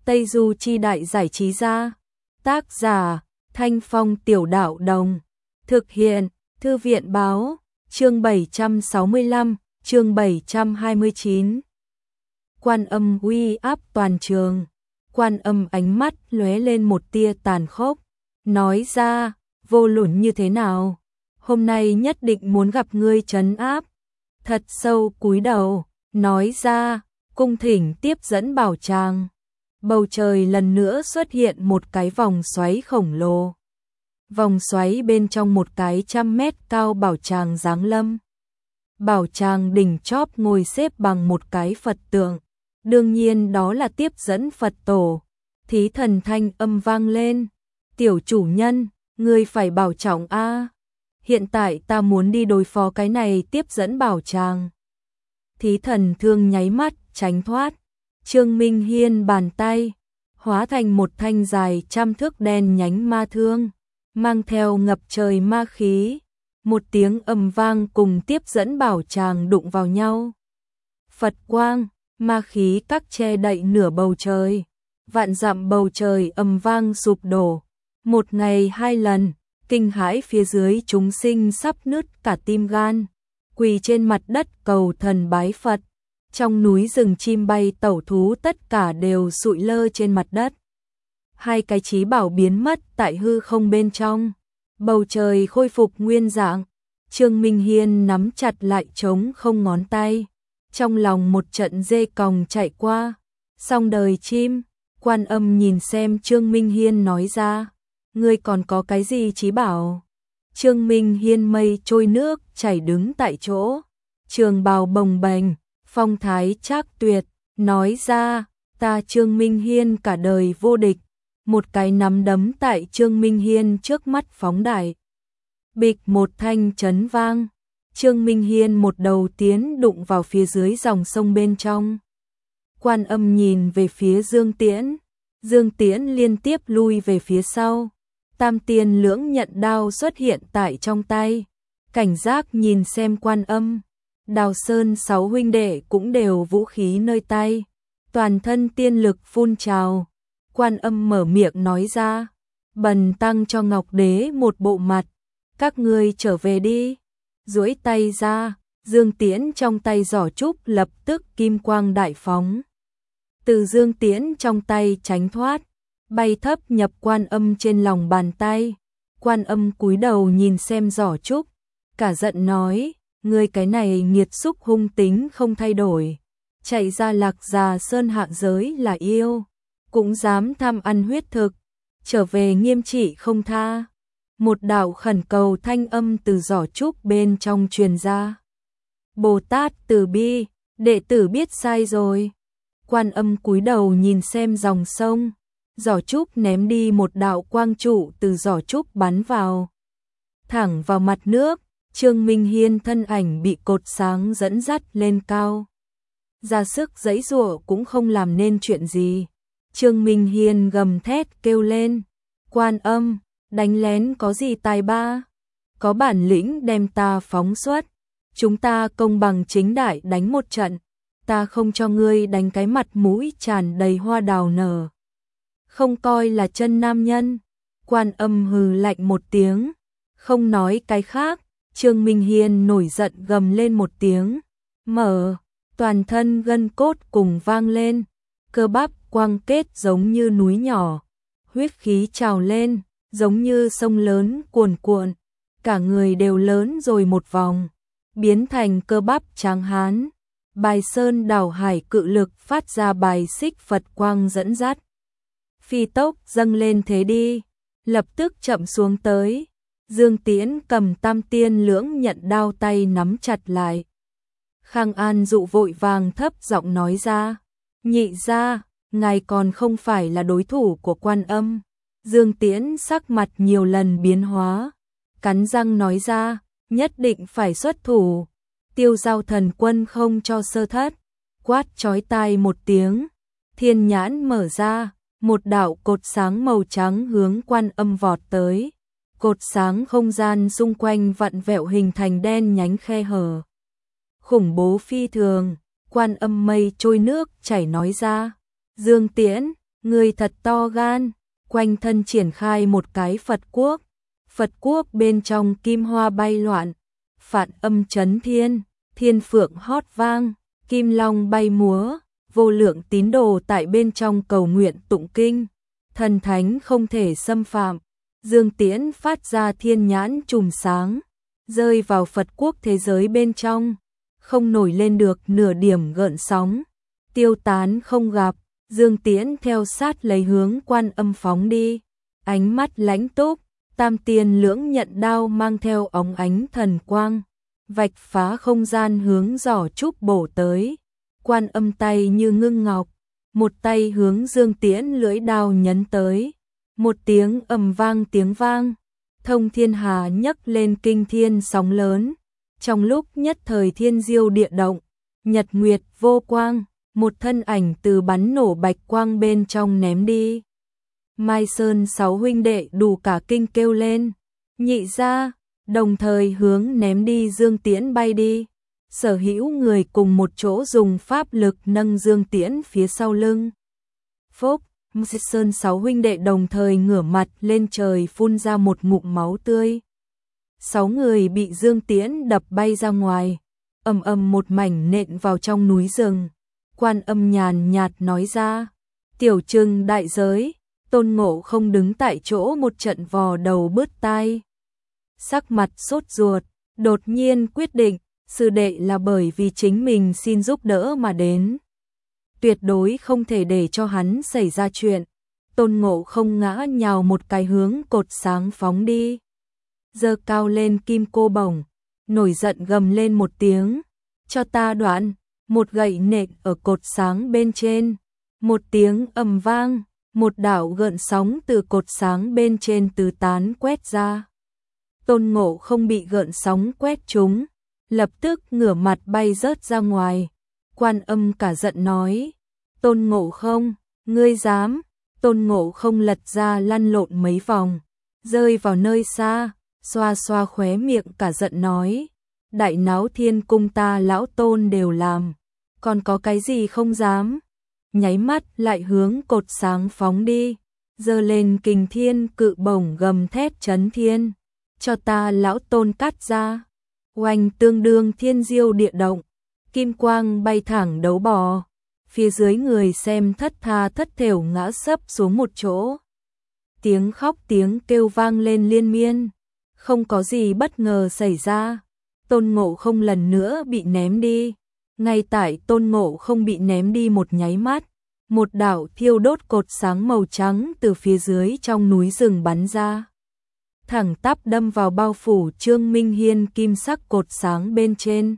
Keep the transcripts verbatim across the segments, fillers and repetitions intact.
Tây Du Chi Đại Giải Trí Gia. Tác giả Thanh Phong Tiểu Đạo Đồng. Thực hiện Thư viện Báo. Chương bảy trăm sáu mươi lăm, chương bảy trăm hai mươi chín. Quan Âm uy áp toàn trường. Quan Âm ánh mắt lóe lên một tia tàn khốc, nói ra, vô luận như thế nào, hôm nay nhất định muốn gặp ngươi trấn áp. Thật sâu cúi đầu, nói ra, cung thỉnh tiếp dẫn bảo tràng. Bầu trời lần nữa xuất hiện một cái vòng xoáy khổng lồ. Vòng xoáy bên trong một cái trăm mét cao bảo tràng giáng lâm. Bảo tràng đỉnh chóp ngồi xếp bằng một cái Phật tượng. Đương nhiên đó là tiếp dẫn Phật tổ. Thí thần thanh âm vang lên. Tiểu chủ nhân, ngươi phải bảo trọng a. Hiện tại ta muốn đi đối phó cái này tiếp dẫn bảo tràng. Thí thần thương nháy mắt, tránh thoát. Trương Minh Hiên bàn tay, hóa thành một thanh dài trăm thước đen nhánh ma thương, mang theo ngập trời ma khí. Một tiếng ầm vang cùng tiếp dẫn bảo tràng đụng vào nhau. Phật quang, ma khí các che đậy nửa bầu trời. Vạn dặm bầu trời ầm vang sụp đổ. Một ngày hai lần, kinh hãi phía dưới chúng sinh sắp nứt cả tim gan. Quỳ trên mặt đất cầu thần bái Phật. Trong núi rừng chim bay tẩu thú tất cả đều sụi lơ trên mặt đất. Hai cái chí bảo biến mất tại hư không bên trong. Bầu trời khôi phục nguyên dạng. Trương Minh Hiên nắm chặt lại trống không ngón tay. Trong lòng một trận dê còng chạy qua. Xong đời chim, Quan Âm nhìn xem Trương Minh Hiên nói ra. Ngươi còn có cái gì chí bảo? Trương Minh Hiên mây trôi nước chảy đứng tại chỗ. Trường bào bồng bềnh, phong thái trác tuyệt, nói ra, ta Trương Minh Hiên cả đời vô địch. Một cái nắm đấm tại Trương Minh Hiên trước mắt phóng đại. Bịch một thanh chấn vang. Trương Minh Hiên một đầu tiến đụng vào phía dưới dòng sông bên trong. Quan Âm nhìn về phía Dương Tiễn. Dương Tiễn liên tiếp lui về phía sau. Tam tiên lưỡng nhận đao xuất hiện tại trong tay. Cảnh giác nhìn xem Quan Âm. Đào Sơn sáu huynh đệ cũng đều vũ khí nơi tay. Toàn thân tiên lực phun trào. Quan Âm mở miệng nói ra. Bần tăng cho Ngọc Đế một bộ mặt. Các ngươi trở về đi. Duỗi tay ra. Dương Tiễn trong tay giỏ trúc lập tức kim quang đại phóng. Từ Dương Tiễn trong tay tránh thoát. Bay thấp nhập Quan Âm trên lòng bàn tay. Quan Âm cúi đầu nhìn xem giỏ trúc. Cả giận nói. Ngươi cái này nghiệt xúc hung tính không thay đổi. Chạy ra Lạc Già Sơn hạ giới là yêu. Cũng dám tham ăn huyết thực. Trở về nghiêm trị không tha. Một đạo khẩn cầu thanh âm từ giỏ trúc bên trong truyền ra. Bồ Tát từ bi, đệ tử biết sai rồi. Quan Âm cúi đầu nhìn xem dòng sông. Giỏ trúc ném đi một đạo quang trụ từ giỏ trúc bắn vào. Thẳng vào mặt nước. Trương Minh Hiên thân ảnh bị cột sáng dẫn dắt lên cao. Ra sức giãy giụa cũng không làm nên chuyện gì. Trương Minh Hiên gầm thét kêu lên. Quan Âm, đánh lén có gì tài ba? Có bản lĩnh đem ta phóng xuất. Chúng ta công bằng chính đại đánh một trận. Ta không cho ngươi đánh cái mặt mũi tràn đầy hoa đào nở. Không coi là chân nam nhân. Quan Âm hừ lạnh một tiếng. Không nói cái khác. Trương Minh Hiên nổi giận gầm lên một tiếng. Mở, toàn thân gân cốt cùng vang lên. Cơ bắp quang kết giống như núi nhỏ. Huyết khí trào lên, giống như sông lớn cuồn cuộn. Cả người đều lớn rồi một vòng. Biến thành cơ bắp tráng hán. Bài sơn đảo hải cự lực phát ra bài xích Phật quang dẫn dắt. Phi tốc dâng lên thế đi. Lập tức chậm xuống tới. Dương Tiễn cầm tam tiên lưỡng nhận đao tay nắm chặt lại. Khang An dụ vội vàng thấp giọng nói ra. Nhị ra, ngài còn không phải là đối thủ của Quan Âm. Dương Tiễn sắc mặt nhiều lần biến hóa. Cắn răng nói ra, nhất định phải xuất thủ. Tiêu Giao Thần Quân không cho sơ thất. Quát chói tai một tiếng. Thiên nhãn mở ra, một đạo cột sáng màu trắng hướng Quan Âm vọt tới. Cột sáng không gian xung quanh vặn vẹo hình thành đen nhánh khe hở. Khủng bố phi thường, Quan Âm mây trôi nước chảy nói ra. Dương Tiễn, Người thật to gan, quanh thân triển khai một cái Phật quốc. Phật quốc bên trong kim hoa bay loạn, phạn âm chấn thiên, thiên phượng hót vang, kim long bay múa, vô lượng tín đồ tại bên trong cầu nguyện tụng kinh, thần thánh không thể xâm phạm. Dương Tiễn phát ra thiên nhãn chùm sáng, rơi vào Phật quốc thế giới bên trong, không nổi lên được nửa điểm gợn sóng, tiêu tán không gặp. Dương Tiễn theo sát lấy hướng Quan Âm phóng đi, ánh mắt lãnh túc, tam tiên lưỡng nhận đao mang theo óng ánh thần quang, vạch phá không gian hướng Giỏ Trúc bổ tới. Quan Âm tay như ngưng ngọc, một tay hướng Dương Tiễn lưỡi đao nhấn tới, một tiếng ầm vang tiếng vang, thông thiên hà nhấc lên kinh thiên sóng lớn, trong lúc nhất thời thiên diêu địa động, nhật nguyệt vô quang, một thân ảnh từ bắn nổ bạch quang bên trong ném đi. Mai Sơn sáu huynh đệ đủ cả kinh kêu lên, nhị ra, đồng thời hướng ném đi Dương Tiễn bay đi. Sở hữu người cùng một chỗ dùng pháp lực nâng Dương Tiễn phía sau lưng. Phúc, Mai Sơn sáu huynh đệ đồng thời ngửa mặt lên trời phun ra một ngụm máu tươi. Sáu người bị Dương Tiễn đập bay ra ngoài, ầm ầm một mảnh nện vào trong núi rừng. Quan Âm nhàn nhạt nói ra, tiểu trừng đại giới. Tôn Ngộ Không đứng tại chỗ một trận vò đầu bứt tai. Sắc mặt sốt ruột, đột nhiên quyết định, sư đệ là bởi vì chính mình xin giúp đỡ mà đến. Tuyệt đối không thể để cho hắn xảy ra chuyện. Tôn Ngộ Không ngã nhào một cái hướng cột sáng phóng đi. Giơ cao lên kim cô bổng, nổi giận gầm lên một tiếng, cho ta đoạn, một gậy nện ở cột sáng bên trên. Một tiếng ầm vang, một đạo gợn sóng từ cột sáng bên trên tứ tán quét ra. Tôn Ngộ Không bị gợn sóng quét trúng, lập tức ngửa mặt bay rớt ra ngoài. Quan Âm cả giận nói, Tôn Ngộ Không, ngươi dám? Tôn Ngộ Không lật ra lăn lộn mấy vòng, rơi vào nơi xa, xoa xoa khóe miệng cả giận nói, đại náo thiên cung ta lão Tôn đều làm, còn có cái gì không dám? Nháy mắt lại hướng cột sáng phóng đi, giơ lên kình thiên cự bổng gầm thét chấn thiên, cho ta lão Tôn cắt ra. Oanh tương đương thiên diêu địa động, kim quang bay thẳng đấu bò, phía dưới người xem thất tha thất thểu ngã sấp xuống một chỗ. Tiếng khóc tiếng kêu vang lên liên miên, không có gì bất ngờ xảy ra. Tôn Ngộ Không lần nữa bị ném đi. Ngay tại Tôn Ngộ Không bị ném đi một nháy mắt, một đạo thiêu đốt cột sáng màu trắng từ phía dưới trong núi rừng bắn ra, thẳng tắp đâm vào bao phủ Trương Minh Hiên kim sắc cột sáng bên trên.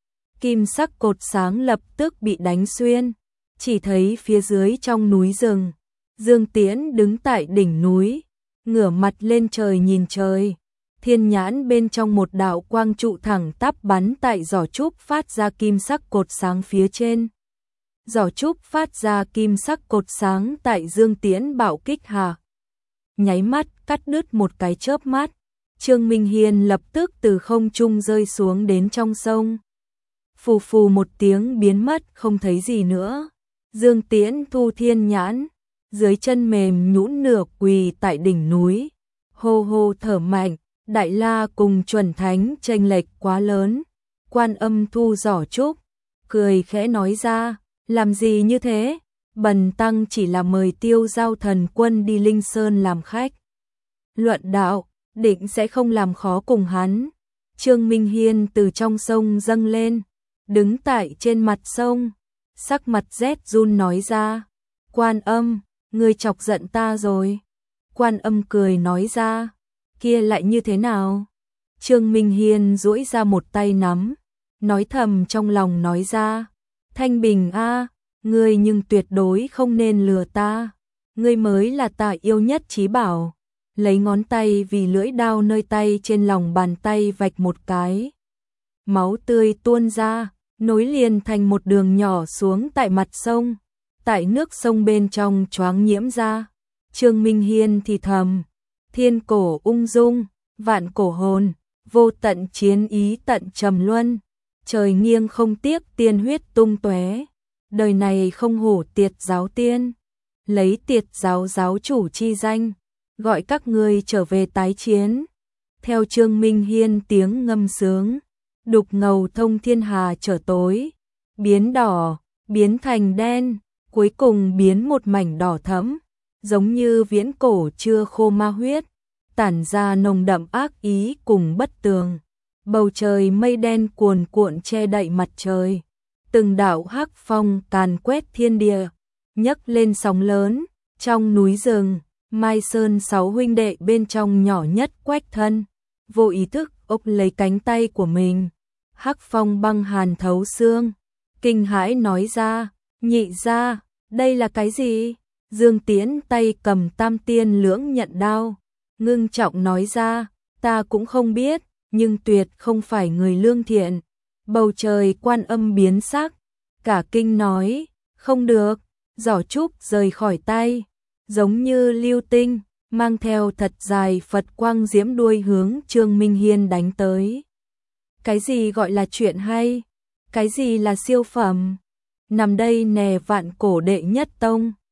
Kim sắc cột sáng lập tức bị đánh xuyên, chỉ thấy phía dưới trong núi rừng, Dương Tiễn đứng tại đỉnh núi, ngửa mặt lên trời nhìn trời. Thiên nhãn bên trong một đạo quang trụ thẳng tắp bắn tại giỏ trúc phát ra kim sắc cột sáng phía trên. Giỏ trúc phát ra kim sắc cột sáng tại Dương Tiễn bạo kích hạ, nháy mắt cắt đứt một cái chớp mắt. Trương Minh Hiên lập tức từ không trung rơi xuống đến trong sông. Phù phù một tiếng biến mất không thấy gì nữa. Dương Tiễn thu thiên nhãn, dưới chân mềm nhũn nửa quỳ tại đỉnh núi, hô hô thở mạnh. Đại La cùng chuẩn thánh chênh lệch quá lớn. Quan Âm thu giỏ trúc, cười khẽ nói ra, làm gì như thế? Bần tăng chỉ là mời Tiêu Giao thần quân đi Linh Sơn làm khách. Luận đạo, định sẽ không làm khó cùng hắn. Trương Minh Hiên từ trong sông dâng lên, đứng tại trên mặt sông, sắc mặt rét run nói ra, Quan Âm, ngươi chọc giận ta rồi. Quan Âm cười nói ra, kia lại như thế nào? Trương Minh Hiên duỗi ra một tay nắm, nói thầm trong lòng nói ra, Thanh Bình a, ngươi nhưng tuyệt đối không nên lừa ta, ngươi mới là ta yêu nhất trí bảo. Lấy ngón tay vì lưỡi đao nơi tay trên lòng bàn tay vạch một cái. Máu tươi tuôn ra, nối liền thành một đường nhỏ xuống tại mặt sông, tại nước sông bên trong choáng nhiễm ra. Trương Minh Hiên thì thầm, thiên cổ ung dung, vạn cổ hồn, vô tận chiến ý tận trầm luân, trời nghiêng không tiếc tiên huyết tung tóe, đời này không hổ tiệt giáo tiên. lấy Tiệt giáo giáo chủ chi danh, gọi các ngươi trở về tái chiến. Theo Trương Minh Hiên tiếng ngâm sướng, đục ngầu thông thiên hà trở tối, biến đỏ, biến thành đen, cuối cùng biến một mảnh đỏ thẫm, giống như viễn cổ chưa khô ma huyết, tản ra nồng đậm ác ý cùng bất tường. Bầu trời mây đen cuồn cuộn che đậy mặt trời, từng đạo hắc phong càn quét thiên địa, nhấc lên sóng lớn. Trong núi rừng, Mai Sơn sáu huynh đệ bên trong nhỏ nhất Quách Thân, vô ý thức ôm lấy cánh tay của mình. Hắc phong băng hàn thấu xương, kinh hãi nói ra, nhị gia, đây là cái gì? Dương Tiễn tay cầm tam tiên lưỡng nhận đao, ngưng trọng nói ra, ta cũng không biết, nhưng tuyệt không phải người lương thiện. Bầu trời Quan Âm biến sắc, cả kinh nói, không được, giỏ trúc rời khỏi tay, giống như lưu tinh, mang theo thật dài Phật quang diễm đuôi hướng Trương Minh Hiên đánh tới. Cái gì gọi là chuyện hay? Cái gì là siêu phẩm? Nằm đây nè vạn cổ đệ nhất tông.